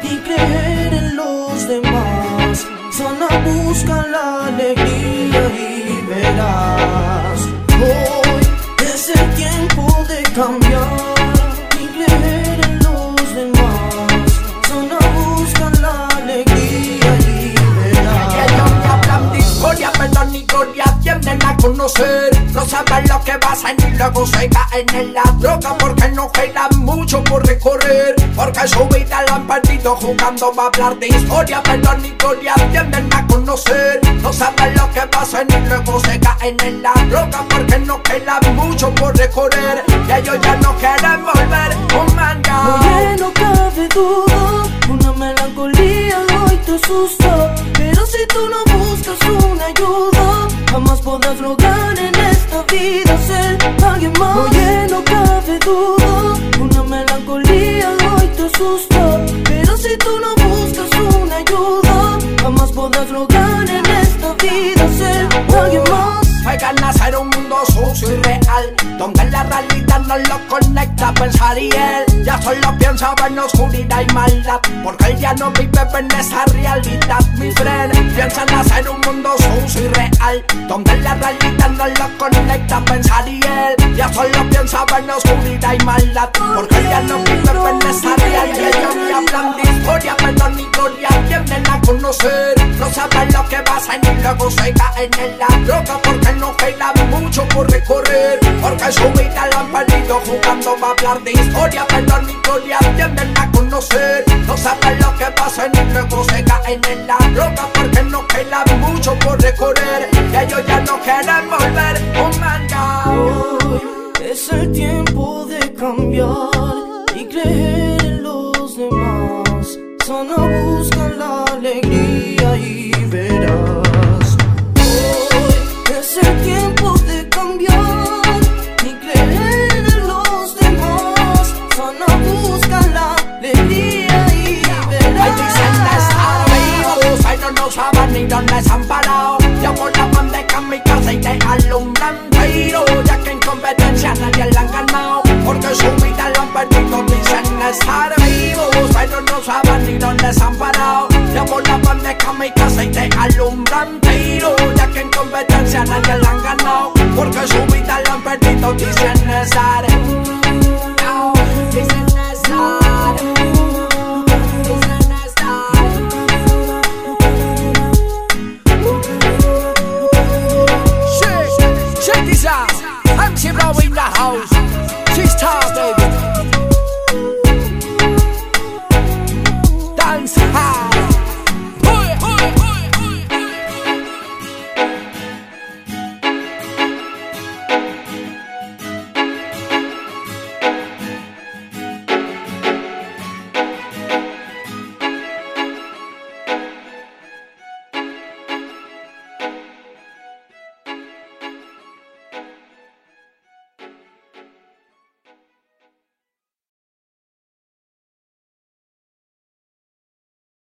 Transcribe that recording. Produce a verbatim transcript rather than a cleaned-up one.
ni creer en los demás. Solo busca la alegría y verás. Hoy es el tiempo de cambiar, ni creer en los demás. Solo busca la alegría y verás. Ellos me hablan de historia, pero ni gloria tienden a conocer. No saben lo que pasan y luego se caen en la droga porque no queda mucho por recorrer. Porque su vida la han perdido jugando a hablar de historia, pero ni gloria tienden a conocer. No saben lo que pasan y luego se caen en la droga porque no queda mucho por recorrer. Y ellos ya no quieren volver. Oh man, oye, no cabe duda, una melancolía hoy te asusta. Pero si tú no buscas una ayuda, jamás podrás lograr en esta vida ser alguien más. Oye, no cabe duda, una melancolía hoy te asusta. Pero si tú no buscas una ayuda, jamás podrás lograr en esta vida ser alguien más. Hay ganas de un mundo sucio y real, donde la realidad no lo conecta a pensar y él ya solo piensa en oscuridad y maldad, porque él ya no vive en esa realidad, mi friend. Piensa en hacer un mundo sucio y real, donde la realidad no lo conecta a pensar y él ya solo piensa en oscuridad y maldad, porque él ya no vive en esa realidad. Ellos me hablan de historia, pero ni gloria tienden a conocer. No saben lo que pasa y luego se caen en la droga porque no queda mucho por recorrer. Porque su vida la han perdido jugando a hablar de historia, pero ni gloria tienden a conocer. No saben lo que pasa y luego se caen en la droga porque no queda mucho por recorrer. Y ellos ya no quieren volver. Oh man, hoy es el tiempo de cambiar y creer en los demás. Solo busca la alegría y verás. Hoy es el tiempo de cambiar y creer en los demás. Solo busca la alegría y verás. Hay dicen de estar vivos, pero no saben ni dónde se han parado. Ya volaban de kamikaze y te alumbran tiro, ya que en competencia nadie la han ganado, porque su vida lo han perdido. Dicen estar vivos, pero no saben ni dónde se han parado. Ya volaban de kamikaze y te alumbran tiro, ya que en competencia nadie la han ganado, porque su vida lo han perdido. Dicen estar